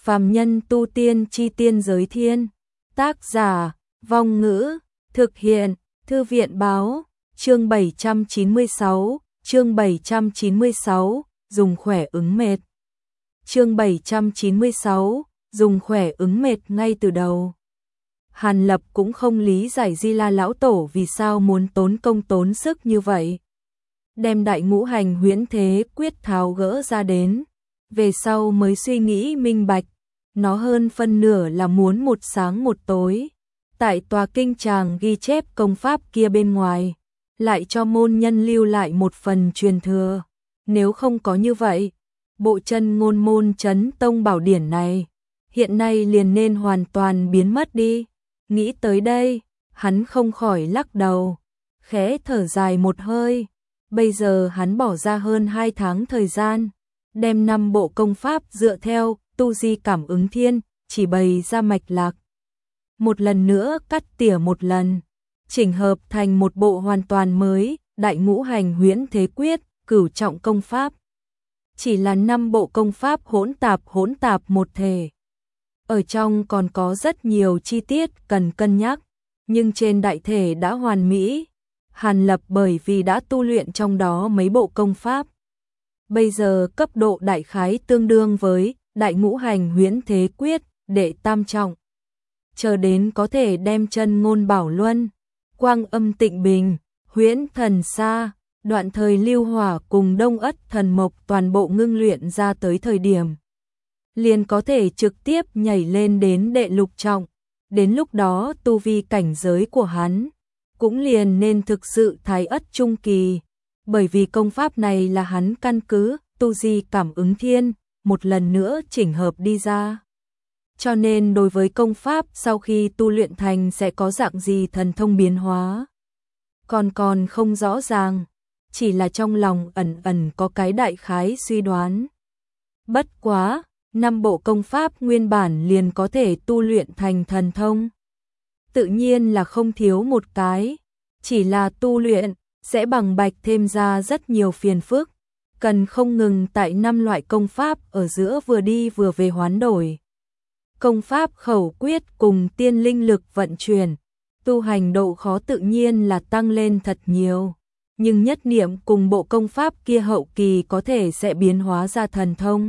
Phàm nhân tu tiên chi tiên giới thiên. Tác giả, Vong Ngữ, thực hiện, Thư viện báo, chương 796, dùng khỏe ứng mệt. Chương 796, dùng khỏe ứng mệt ngay từ đầu. Hàn Lập cũng không lý giải Di La lão tổ vì sao muốn tốn công tốn sức như vậy. Đem Đại Ngũ Hành Huyễn Thế Quyết tháo gỡ ra đến, về sau mới suy nghĩ minh bạch, nó hơn phân nửa là muốn một sáng một tối, tại tòa kinh tràng ghi chép công pháp kia bên ngoài, lại cho môn nhân lưu lại một phần truyền thừa. Nếu không có như vậy, bộ Chân Ngôn Môn Chấn Tông bảo điển này, hiện nay liền nên hoàn toàn biến mất đi. Nghĩ tới đây, hắn không khỏi lắc đầu, khẽ thở dài một hơi. Bây giờ hắn bỏ ra hơn 2 tháng thời gian, đem 5 bộ công pháp dựa theo tu di cảm ứng thiên, chỉ bày ra mạch lạc. Một lần nữa cắt tỉa một lần, chỉnh hợp thành một bộ hoàn toàn mới, Đại Ngũ Hành Huyễn Thế Quyết, cửu trọng công pháp. Chỉ là 5 bộ công pháp hỗn tạp một thể. Ở trong còn có rất nhiều chi tiết cần cân nhắc, nhưng trên đại thể đã hoàn mỹ. Hàn Lập bởi vì đã tu luyện trong đó mấy bộ công pháp, bây giờ cấp độ đại khái tương đương với Đại Ngũ Hành Huyễn Thế Quyết, đệ tam trọng. Chờ đến có thể đem Chân Ngôn Bảo Luân, Quang Âm Tịnh Bình, Huyễn Thần Sa, Đoạn Thời Lưu Hỏa cùng Đông Ất Thần Mộc toàn bộ ngưng luyện ra tới thời điểm, liền có thể trực tiếp nhảy lên đến đệ lục trọng. Đến lúc đó tu vi cảnh giới của hắn cũng liền nên thực sự thái ất trung kỳ, bởi vì công pháp này là hắn căn cứ tu di cảm ứng thiên một lần nữa chỉnh hợp đi ra. Cho nên đối với công pháp sau khi tu luyện thành sẽ có dạng gì thần thông biến hóa, còn không rõ ràng, chỉ là trong lòng ẩn có cái đại khái suy đoán. Bất quá, 5 bộ công pháp nguyên bản liền có thể tu luyện thành thần thông, tự nhiên là không thiếu một cái, chỉ là tu luyện sẽ bằng bạch thêm ra rất nhiều phiền phức, cần không ngừng tại 5 loại công pháp ở giữa vừa đi vừa về hoán đổi. Công pháp khẩu quyết cùng tiên linh lực vận chuyển, tu hành độ khó tự nhiên là tăng lên thật nhiều, nhưng nhất niệm cùng bộ công pháp kia hậu kỳ có thể sẽ biến hóa ra thần thông.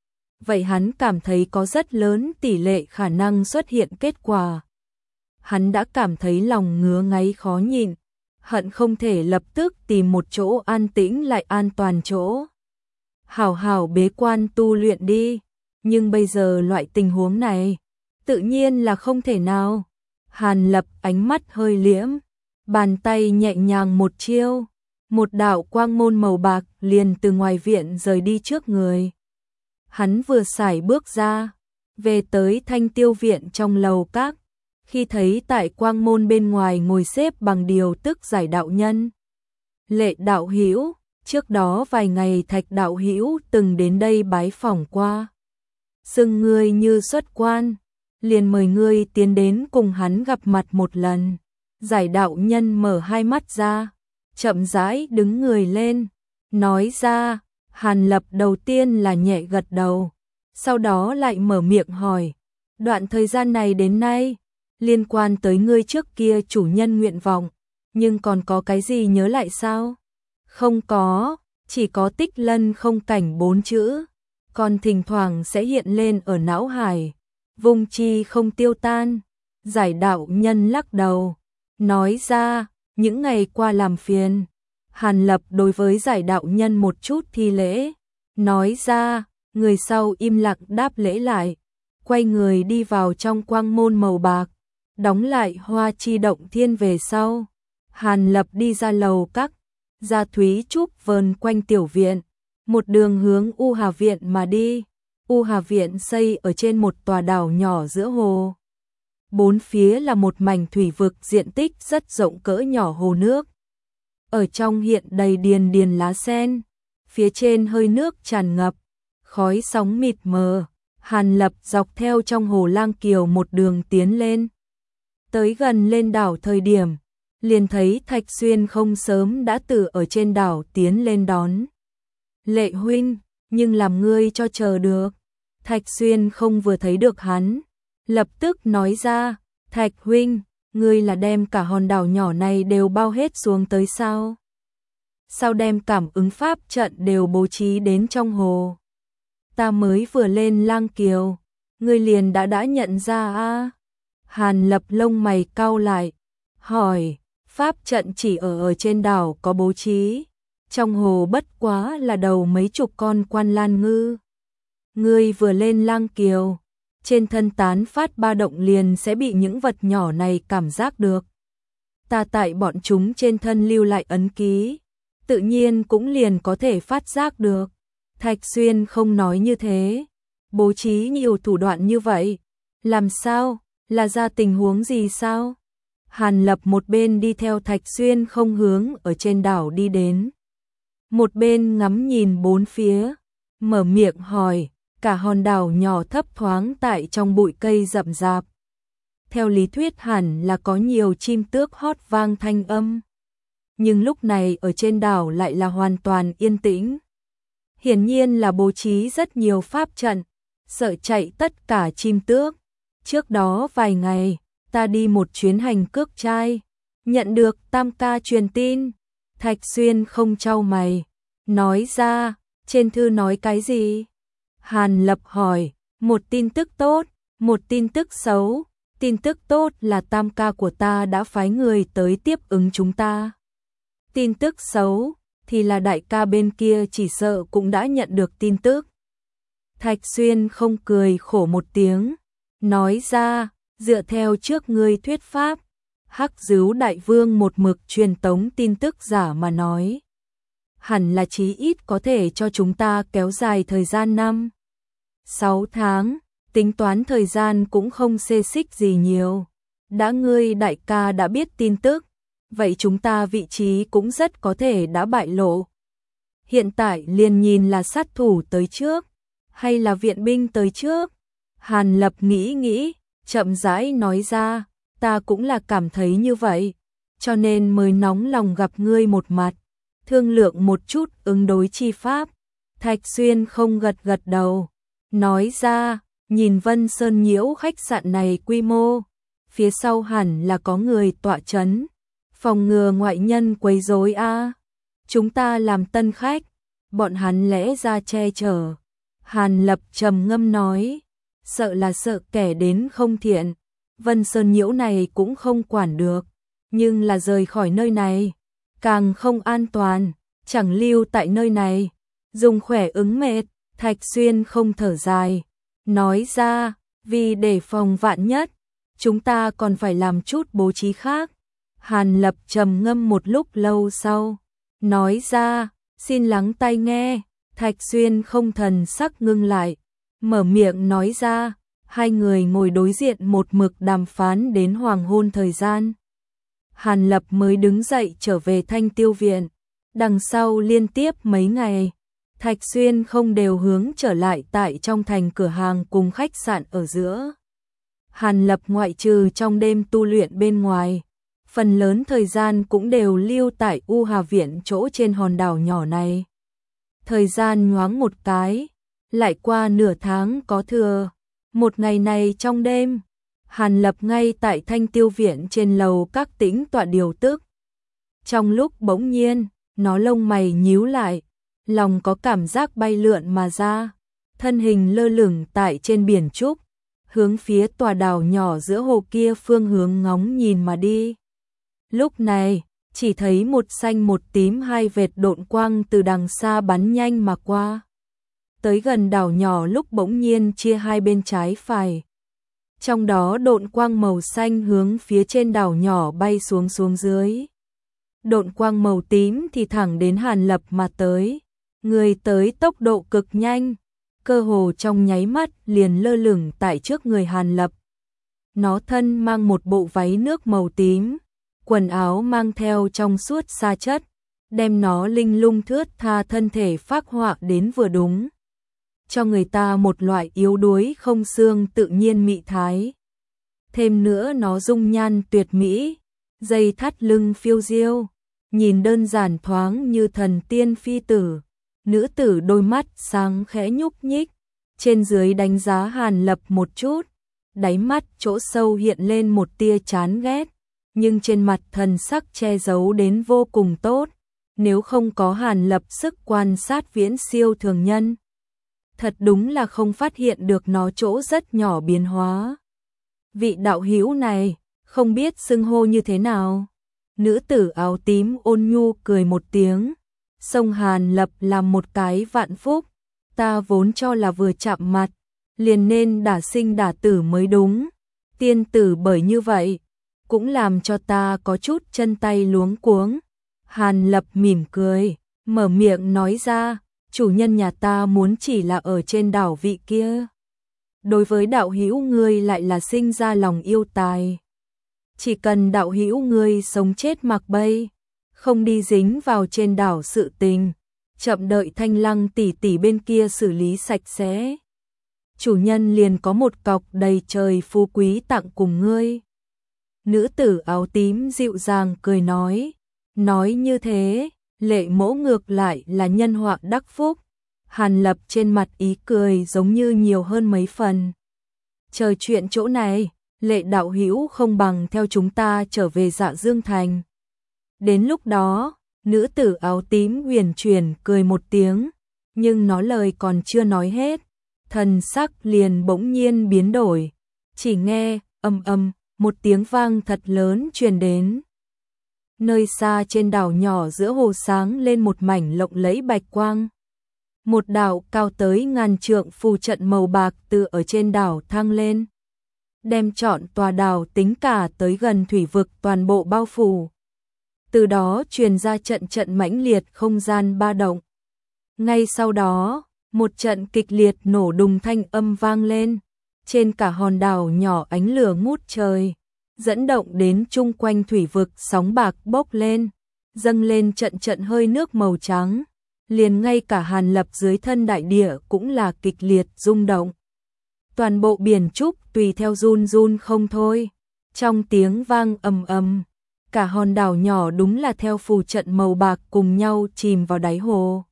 Vậy hắn cảm thấy có rất lớn tỷ lệ khả năng xuất hiện kết quả. Hắn đã cảm thấy lòng ngứa ngáy khó nhịn, hận không thể lập tức tìm một chỗ an tĩnh lại an toàn chỗ. Hảo hảo bế quan tu luyện đi, nhưng bây giờ loại tình huống này, tự nhiên là không thể nào. Hàn Lập ánh mắt hơi liễm, bàn tay nhẹ nhàng một chiêu, một đạo quang môn màu bạc liền từ ngoài viện rời đi trước người. Hắn vừa sải bước ra, về tới Thanh Tiêu viện trong lầu các, khi thấy tại quang môn bên ngoài ngồi xếp bằng điều tức Giải đạo nhân. Lệ đạo hữu, trước đó vài ngày Thạch đạo hữu từng đến đây bái phỏng qua. Xưng ngươi như xuất quan, liền mời ngươi tiến đến cùng hắn gặp mặt một lần. Giải đạo nhân mở hai mắt ra, chậm rãi đứng người lên, nói ra. Hàn Lập đầu tiên là nhẹ gật đầu, sau đó lại mở miệng hỏi, đoạn thời gian này đến nay, liên quan tới ngươi trước kia chủ nhân nguyện vọng, nhưng còn có cái gì nhớ lại sao? Không có, chỉ có Tích Lân không cảnh 4 chữ, còn thỉnh thoảng sẽ hiện lên ở não hải, vùng chi không tiêu tan. Giải đạo nhân lắc đầu, nói ra, những ngày qua làm phiền. Hàn Lập đối với Giải đạo nhân một chút thi lễ, nói ra, người sau im lặng đáp lễ lại, quay người đi vào trong quang môn màu bạc, đóng lại Hoa Chi Động Thiên về sau. Hàn Lập đi ra lầu các, ra Thúy Trúc vờn quanh tiểu viện, một đường hướng U Hà Viện mà đi. U Hà Viện xây ở trên một tòa đảo nhỏ giữa hồ. Bốn phía là một mảnh thủy vực diện tích rất rộng cỡ nhỏ hồ nước. Ở trong hiện đầy điền lá sen, phía trên hơi nước tràn ngập, khói sóng mịt mờ. Hàn Lập dọc theo trong hồ Lang Kiều một đường tiến lên. Tới gần lên đảo thời điểm, liền thấy Thạch Xuyên không sớm đã từ ở trên đảo tiến lên đón. Lệ huynh, nhưng làm ngươi cho chờ được. Thạch Xuyên không vừa thấy được hắn, lập tức nói ra, Thạch huynh, ngươi là đem cả hòn đảo nhỏ này đều bao hết xuống tới sao? Sao đem cảm ứng pháp trận đều bố trí đến trong hồ? Ta mới vừa lên Lang Kiều, ngươi liền đã nhận ra a? Hàn Lập lông mày cau lại, hỏi, pháp trận chỉ ở trên đảo có bố trí, trong hồ bất quá là đầu mấy chục con quan lan ngư. Ngươi vừa lên Lang Kiều, trên thân tán phát ba động liền sẽ bị những vật nhỏ này cảm giác được. Ta tại bọn chúng trên thân lưu lại ấn ký, tự nhiên cũng liền có thể phát giác được. Thạch Xuyên không nói như thế, bố trí nhiều thủ đoạn như vậy, làm sao, là ra tình huống gì sao? Hàn Lập một bên đi theo Thạch Xuyên không hướng ở trên đảo đi đến, một bên ngắm nhìn bốn phía, mở miệng hỏi, cả hòn đảo nhỏ thấp thoáng tại trong bụi cây rậm rạp. Theo lý thuyết hẳn là có nhiều chim tước hót vang thanh âm, nhưng lúc này ở trên đảo lại là hoàn toàn yên tĩnh. Hiển nhiên là bố trí rất nhiều pháp trận, sợ chạy tất cả chim tước. Trước đó vài ngày, ta đi một chuyến hành cước trai, nhận được Tam ca truyền tin. Thạch Xuyên không chau mày, nói ra, trên thư nói cái gì? Hàn Lập hỏi, một tin tức tốt, một tin tức xấu. Tin tức tốt là Tam ca của ta đã phái người tới tiếp ứng chúng ta. Tin tức xấu thì là đại ca bên kia chỉ sợ cũng đã nhận được tin tức. Thạch Xuyên không cười khổ một tiếng, nói ra, dựa theo trước ngươi thuyết pháp, Hắc Dứu đại vương một mực truyền tống tin tức giả mà nói, hẳn là chí ít có thể cho chúng ta kéo dài thời gian 5-6 tháng, tính toán thời gian cũng không xê xích gì nhiều. Đã ngươi đại ca đã biết tin tức, vậy chúng ta vị trí cũng rất có thể đã bại lộ. Hiện tại liền nhìn là sát thủ tới trước, hay là viện binh tới trước? Hàn Lập nghĩ nghĩ, chậm rãi nói ra, ta cũng là cảm thấy như vậy, cho nên mới nóng lòng gặp ngươi một mặt, thương lượng một chút ứng đối chi pháp. Thạch Xuyên không gật gật đầu, nói ra, nhìn Vân Sơn Nhiễu khách sạn này quy mô, phía sau hẳn là có người tọa trấn, phòng ngừa ngoại nhân quấy rối a. Chúng ta làm tân khách, bọn hắn lẽ ra che chở. Hàn Lập trầm ngâm nói, sợ là sợ kẻ đến không thiện, Vân Sơn Nhiễu này cũng không quản được, nhưng là rời khỏi nơi này, càng không an toàn, chẳng lưu tại nơi này, dùng khỏe ứng mệt. Thạch Xuyên không thở dài, nói ra, vì để phòng vạn nhất, chúng ta còn phải làm chút bố trí khác. Hàn Lập trầm ngâm một lúc lâu sau, nói ra, xin lắng tai nghe. Thạch Xuyên không thần sắc ngưng lại, mở miệng nói ra, hai người ngồi đối diện một mực đàm phán đến hoàng hôn thời gian. Hàn Lập mới đứng dậy trở về Thanh Tiêu Viện, đằng sau liên tiếp mấy ngày, Thạch Xuyên không đều hướng trở lại tại trong thành cửa hàng cùng khách sạn ở giữa. Hàn Lập ngoại trừ trong đêm tu luyện bên ngoài, phần lớn thời gian cũng đều lưu tại U Hà Viện chỗ trên hòn đảo nhỏ này. Thời gian nhoáng một cái, lại qua nửa tháng có thừa. Một ngày này trong đêm, Hàn Lập ngay tại Thanh Tiêu Viện trên lầu các tĩnh tọa điều tức. Trong lúc bỗng nhiên, nó lông mày nhíu lại, lòng có cảm giác bay lượn mà ra, thân hình lơ lửng tại trên biển trúc, hướng phía tòa đảo nhỏ giữa hồ kia phương hướng ngóng nhìn mà đi. Lúc này, chỉ thấy một xanh một tím hai vệt độn quang từ đằng xa bắn nhanh mà qua. Tới gần đảo nhỏ lúc bỗng nhiên chia hai bên trái phải. Trong đó độn quang màu xanh hướng phía trên đảo nhỏ bay xuống dưới. Độn quang màu tím thì thẳng đến Hàn Lập mà tới. Người tới tốc độ cực nhanh, cơ hồ trong nháy mắt liền lơ lửng tại trước người Hàn Lập. Nó thân mang một bộ váy nước màu tím, quần áo mang theo trong suốt sa chất, đem nó linh lung thướt tha thân thể phác họa đến vừa đúng, cho người ta một loại yếu đuối không xương tự nhiên mị thái. Thêm nữa nó dung nhan tuyệt mỹ, dây thắt lưng phiêu diêu, nhìn đơn giản thoáng như thần tiên phi tử. Nữ tử đôi mắt sáng khẽ nhúc nhích, trên dưới đánh giá Hàn Lập một chút, đáy mắt chỗ sâu hiện lên một tia chán ghét, nhưng trên mặt thần sắc che giấu đến vô cùng tốt, nếu không có Hàn Lập sức quan sát viễn siêu thường nhân. Thật đúng là không phát hiện được nó chỗ rất nhỏ biến hóa. Vị đạo hữu này, không biết xưng hô như thế nào? Nữ tử áo tím ôn nhu cười một tiếng, xông Hàn Lập làm một cái vạn phúc, ta vốn cho là vừa chạm mặt, liền nên đả sinh đả tử mới đúng, tiên tử bởi như vậy, cũng làm cho ta có chút chân tay luống cuống. Hàn Lập mỉm cười, mở miệng nói ra, chủ nhân nhà ta muốn chỉ là ở trên đảo vị kia. Đối với đạo hữu ngươi lại là sinh ra lòng yêu tài. Chỉ cần đạo hữu ngươi sống chết mặc bay, không đi dính vào trên đảo sự tình, chậm đợi Thanh Lăng tỷ tỷ bên kia xử lý sạch sẽ. Chủ nhân liền có một cọc đầy trời phú quý tặng cùng ngươi. Nữ tử áo tím dịu dàng cười nói như thế, Lệ Mỗ ngược lại là nhân họa đắc phúc. Hàn Lập trên mặt ý cười giống như nhiều hơn mấy phần. Chờ chuyện chỗ này, Lệ đạo hữu không bằng theo chúng ta trở về Dạ Dương Thành. Đến lúc đó, nữ tử áo tím huyền chuyển cười một tiếng, nhưng nó lời còn chưa nói hết, thần sắc liền bỗng nhiên biến đổi, chỉ nghe ầm một tiếng vang thật lớn truyền đến. Nơi xa trên đảo nhỏ giữa hồ sáng lên một mảnh lộng lẫy bạch quang. Một đạo cao tới ngàn trượng phù trận màu bạc từ ở trên đảo thăng lên, đem trọn tòa đảo tính cả tới gần thủy vực toàn bộ bao phủ. Từ đó truyền ra trận trận mãnh liệt không gian ba động. Ngay sau đó, một trận kịch liệt nổ đùng thanh âm vang lên, trên cả hòn đảo nhỏ ánh lửa ngút trời, dẫn động đến chung quanh thủy vực sóng bạc bốc lên, dâng lên trận trận hơi nước màu trắng, liền ngay cả Hàn Lập dưới thân đại địa cũng là kịch liệt rung động. Toàn bộ biển trúc tùy theo run run không thôi, trong tiếng vang ầm, cả hòn đảo nhỏ đúng là theo phù trận màu bạc cùng nhau chìm vào đáy hồ.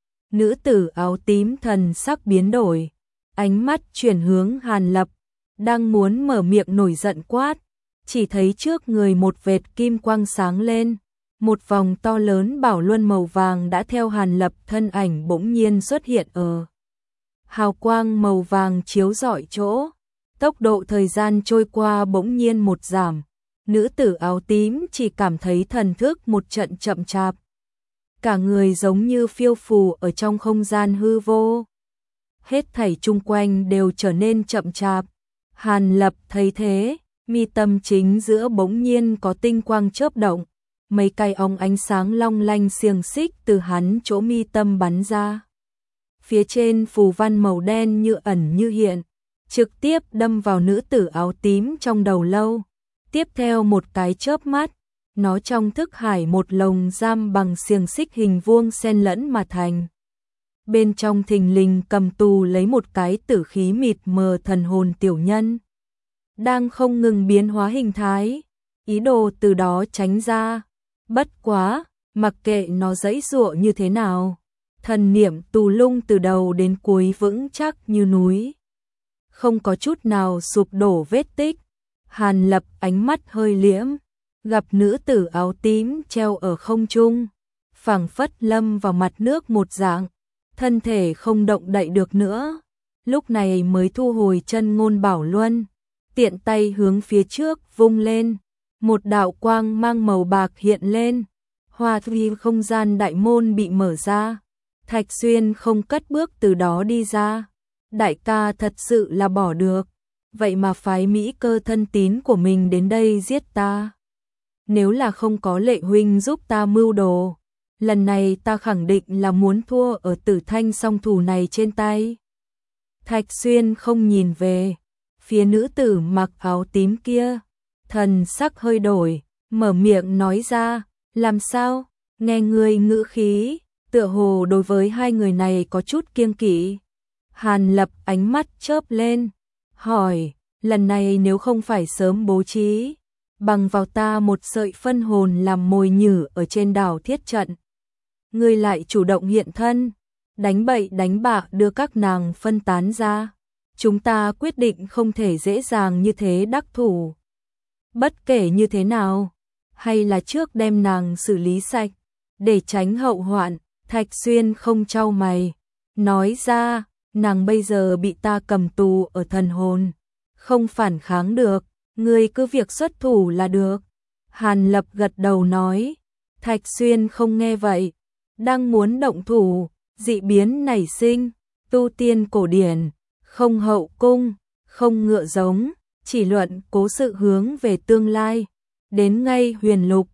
Nữ tử áo tím thần sắc biến đổi, ánh mắt chuyển hướng Hàn Lập, đang muốn mở miệng nổi giận quát, chỉ thấy trước người một vệt kim quang sáng lên, một vòng to lớn bảo luân màu vàng đã theo Hàn Lập thân ảnh bỗng nhiên xuất hiện ở. Hào quang màu vàng chiếu rọi chỗ, tốc độ thời gian trôi qua bỗng nhiên một giảm, nữ tử áo tím chỉ cảm thấy thần thức một trận chậm chạp. Cả người giống như phiêu phù ở trong không gian hư vô. Hết thảy chung quanh đều trở nên chậm chạp. Hàn Lập thấy thế, mi tâm chính giữa bỗng nhiên có tinh quang chớp động, mấy cây ống ánh sáng long lanh xiềng xích từ hắn chỗ mi tâm bắn ra. Phía trên phù văn màu đen như ẩn như hiện, trực tiếp đâm vào nữ tử áo tím trong đầu lâu. Tiếp theo một cái chớp mắt, nó trong thức hải một lồng giam bằng xiềng xích hình vuông xen lẫn mà thành. Bên trong thình lình cầm tù lấy một cái tử khí mịt mờ thần hồn tiểu nhân, đang không ngừng biến hóa hình thái, ý đồ từ đó tránh ra. Bất quá, mặc kệ nó giãy giụa như thế nào, thần niệm tù lung từ đầu đến cuối vững chắc như núi, không có chút nào sụp đổ vết tích. Hàn Lập ánh mắt hơi liễm, gặp nữ tử áo tím treo ở không trung, phảng phất lâm vào mặt nước một dạng, thân thể không động đậy được nữa. Lúc này mới thu hồi chân ngôn bảo luân, tiện tay hướng phía trước vung lên, một đạo quang mang màu bạc hiện lên, hoa thủy không gian đại môn bị mở ra, Thạch Xuyên không cất bước từ đó đi ra. Đại ca thật sự là bỏ được, vậy mà phái Mỹ Cơ thân tín của mình đến đây giết ta. Nếu là không có Lệ huynh giúp ta mưu đồ, lần này ta khẳng định là muốn thua ở Tử Thanh song thủ này trên tay. Thạch Xuyên không nhìn về phía nữ tử mặc áo tím kia, thần sắc hơi đổi, mở miệng nói ra, làm sao, nghe người ngữ khí, tựa hồ đối với hai người này có chút kiêng kỵ. Hàn Lập ánh mắt chớp lên, hỏi, lần này nếu không phải sớm bố trí, bằng vào ta một sợi phân hồn làm mồi nhử ở trên đảo thiết trận, ngươi lại chủ động hiện thân, đánh bậy đánh bạ đưa các nàng phân tán ra. Chúng ta quyết định không thể dễ dàng như thế đắc thủ. Bất kể như thế nào, hay là trước đem nàng xử lý sạch, để tránh hậu hoạn. Thạch Xuyên không chau mày, nói ra, nàng bây giờ bị ta cầm tù ở thần hồn, không phản kháng được, ngươi cứ việc xuất thủ là được. Hàn Lập gật đầu nói. Thạch Xuyên không nghe vậy, đang muốn động thủ, dị biến nảy sinh, tu tiên cổ điển, không hậu cung, không ngựa giống, chỉ luận cố sự hướng về tương lai. Đến ngay Huyền Lục,